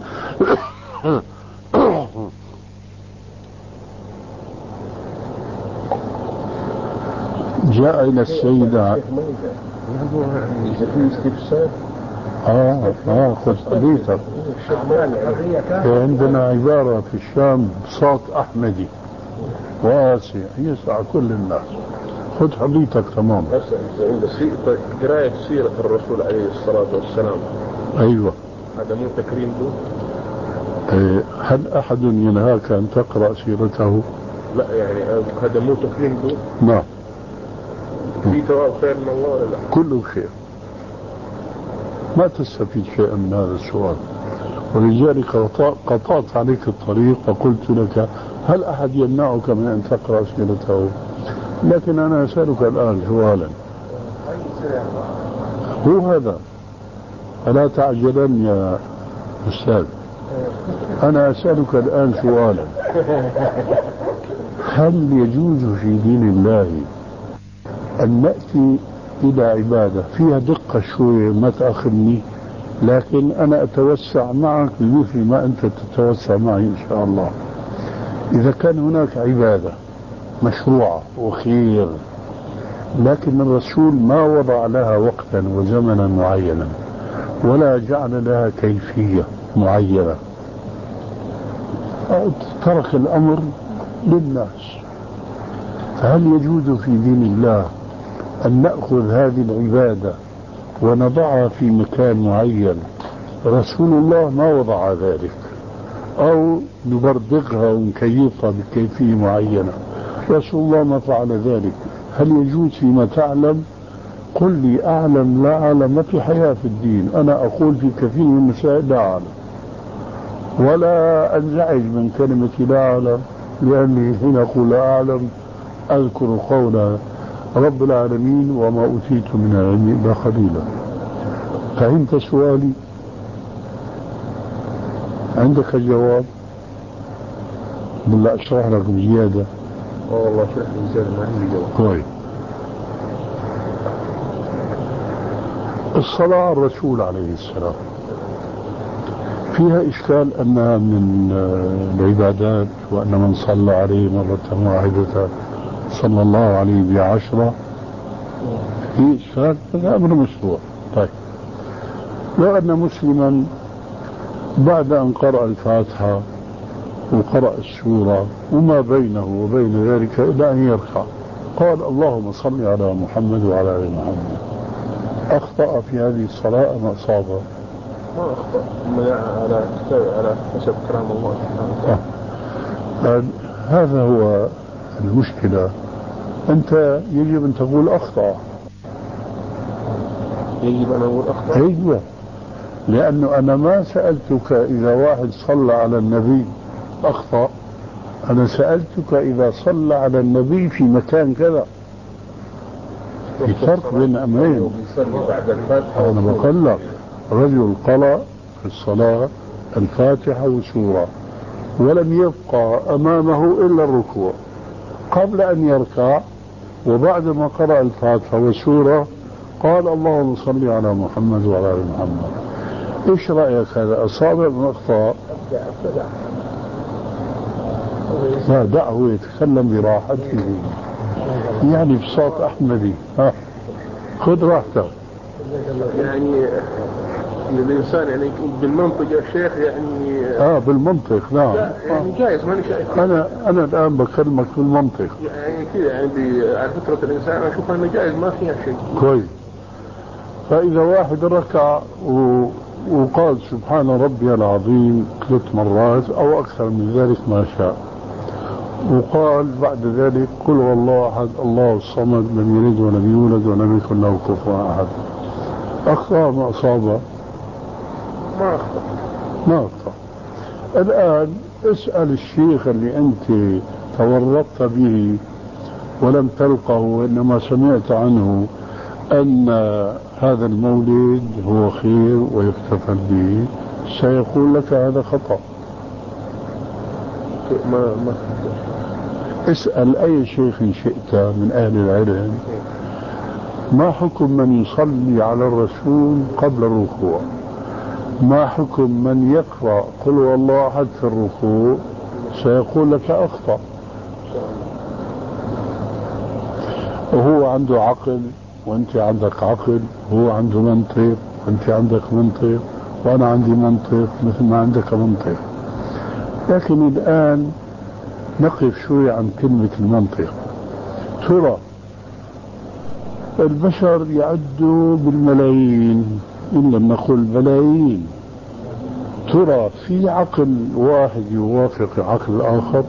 جاء إلى السيدة إذا في استفسار آه آه خذ حديثك. عندنا عبارة في الشام بساط أحمدي واسع يسع كل الناس. خذ حديثك تمام. عند قراءة سيرة الرسول عليه الصلاة والسلام. أيوة. هذا مو تكريم له؟ هل أحد ينهاك أن تقرأ سيرته؟ لا يعني هذا مو تكريم له؟ نعم. في ثواب خير من الله ولا لا؟ كله خير. ما تستفيد شيئا من هذا السؤال، ولذلك قطعت عليك الطريق وقلت لك هل أحد يمنعك من أن تقرأ سيرته؟ لكن أنا أسألك الآن سؤالا، هو هذا ألا تعجلن يا أستاذ، أنا أسألك الآن سؤالا، هل يجوز في دين الله أن نأتي إلى عبادة فيها دقة شوية ما تأخذني، لكن أنا أتوسع معك بمثل ما أنت تتوسع معي إن شاء الله. إذا كان هناك عبادة مشروعة وخير لكن الرسول ما وضع لها وقتا وزمنا معينا ولا جعل لها كيفية معينة، ترك الأمر للناس، فهل يجوز في دين الله أن نأخذ هذه العبادة ونضعها في مكان معين رسول الله ما وضع ذلك، أو نبردقها ونكيفها بكيفية معينة رسول الله ما فعل ذلك؟ هل يجوز فيما تعلم؟ قل لي أعلم لا أعلم، ما في حياة في الدين. أنا أقول في كثير من المسائل لا أعلم ولا أنزعج من كلمة لا أعلم، لأني حين أقول لا أعلم أذكر قول رب العالمين وما أوتيت من العلم إلا قليلا. فهمت سؤالي؟ عندك الجواب؟ بالله أشرح لك بزيادة. والله شرح بزيادة ما عندي جواب. طيب، الصلاة على الرسول عليه السلام فيها إشكال أنها من العبادات، وأن من صلى عليه مرة واحدة صلى الله عليه بعشرة في إشكال، هذا أمر مشروع. طيب، لو أن مسلما بعد أن قرأ الفاتحة وقرأ السورة وما بينه وبين ذلك إلى أن يركع قال اللهم صل على محمد وعلى آل محمد، أخطأ في هذه الصلاة أم أصابها؟ ما أخطأ، على على حسب كلام الله سبحانه وتعالى. هذا هو المشكلة. أنت يجب أن تقول أخطأ. يجب أن أقول أخطأ؟ أيوة، لأنه أنا ما سألتك إذا واحد صلى على النبي أخطأ، أنا سألتك إذا صلى على النبي في مكان كذا. في فرق بين أمرين. أنا بقول لك رجل قرأ في الصلاة الفاتحة وسورة ولم يبقى أمامه إلا الركوع، قبل أن يركع وبعد ما قرأ الفاتحة والسورة قال اللهم صل على محمد وعلى آل محمد. إيش رأيك، هذا أصاب أم أخطأ؟ لا، دعه يتكلم براحته، يعني بصوت أحمدي. ها، خذ راحتك. يعني الإنسان يعني يكون بالمنطق يا شيخ يعني اه بالمنطق نعم. لا يعني جائز ماني شايف. انا انا الان بكلمك بالمنطق يعني كذا يعني على فطرة الإنسان أنا أشوف أنه جائز ما فيها شيء. كويس. فإذا واحد ركع و... وقال سبحان ربي العظيم ثلاث مرات أو أكثر من ذلك ما شاء، وقال بعد ذلك قل هو الله أحد الله الصمد لم يلد ولم يولد ولم يكن له كفوا أحد، أخطأ ما أصابه؟ ما أخطأ. ما أخطأ. الآن اسأل الشيخ اللي أنت تورطت به ولم تلقه وإنما سمعت عنه أن هذا المولد هو خير ويحتفل به، سيقول لك هذا خطأ. ما ما اسأل أي شيخ شئت من أهل العلم ما حكم من يصلي على الرسول قبل الركوع، ما حكم من يقرأ قل هو الله أحد في الركوع، سيقول لك أخطأ. وهو عنده عقل وانت عندك عقل، هو عنده منطق وانت عندك منطق وانا عندي منطق مثل ما عندك منطق. لكن الان نقف شوي عن كلمة المنطق. ترى البشر يعدوا بالملايين ان لم نقل بلايين، ترى في عقل واحد يوافق عقل الاخر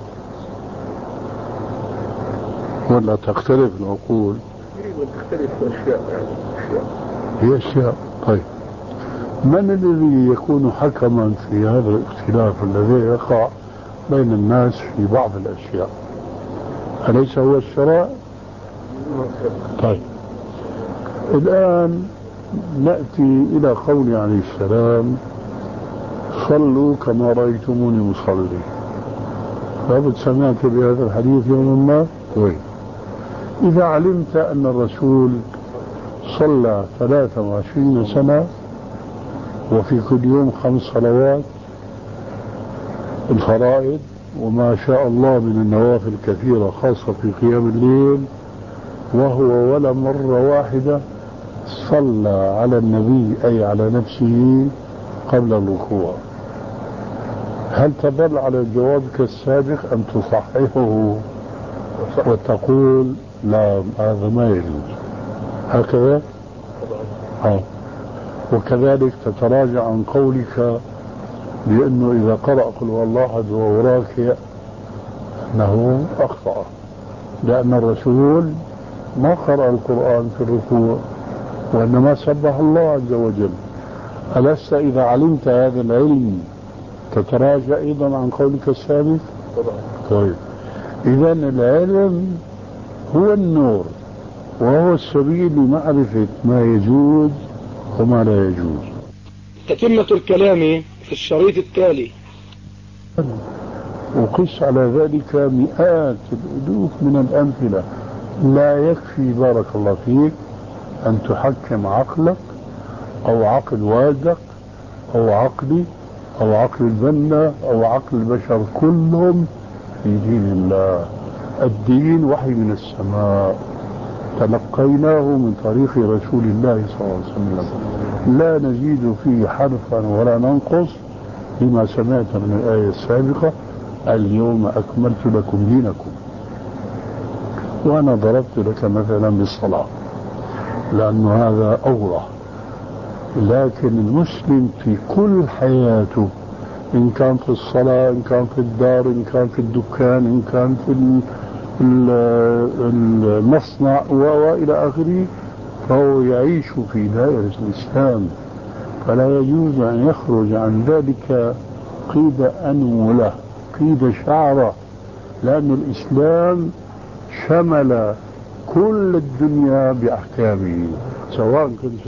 ولا تختلف العقول؟ تختلف أشياء يعني أشياء هي أشياء. طيب من الذي يكون حكما في هذا الاختلاف الذي يقع بين الناس في بعض الأشياء؟ أليس هو الشرع؟ طيب الآن نأتي إلى قول عليه السلام صلوا كما رأيتموني أصلي. لابد سمعت بهذا الحديث يوم ما؟ طيب إذا علمت أن الرسول صلى ثلاثة وعشرين سنة وفي كل يوم خمس صلوات الفرائض وما شاء الله من النوافل كثيرة خاصة في قيام الليل، وهو ولا مرة واحدة صلى على النبي أي على نفسه قبل الركوع، هل تظل على جوابك السابق أم تصححه وتقول لا هذا ما يجوز هكذا؟ آه. وكذلك تتراجع عن قولك لأنه إذا قرأ قل هو الله أحد وهو راكع أنه أخطأ، لأن الرسول ما قرأ القرآن في الركوع وإنما سبح الله عز وجل. ألست إذا علمت هذا العلم تتراجع أيضا عن قولك السابق؟ طيب إذا العلم هو النور وهو السبيل لمعرفة ما يجوز وما لا يجوز. تتمة الكلام في الشريط التالي. وقس على ذلك مئات الألوف من الأمثلة. لا يكفي بارك الله فيك أن تحكم عقلك أو عقل والدك أو عقلي أو عقل البنا أو عقل البشر كلهم في دين الله. الدين وحي من السماء تلقيناه من طريق رسول الله صلى الله عليه وسلم، لا نزيد فيه حرفا ولا ننقص لما سمعت من الآية السابقة اليوم أكملت لكم دينكم. وأنا ضربت لك مثلا بالصلاة لأن هذا أوضح، لكن المسلم في كل حياته إن كان في الصلاة إن كان في الدار إن كان في الدكان إن كان في المصنع وإلى آخره فهو يعيش في دائرة الإسلام، فلا يجوز أن يخرج عن ذلك قيد أنملة قيد شعرة، لأن الإسلام شمل كل الدنيا بأحكامه سواء كنت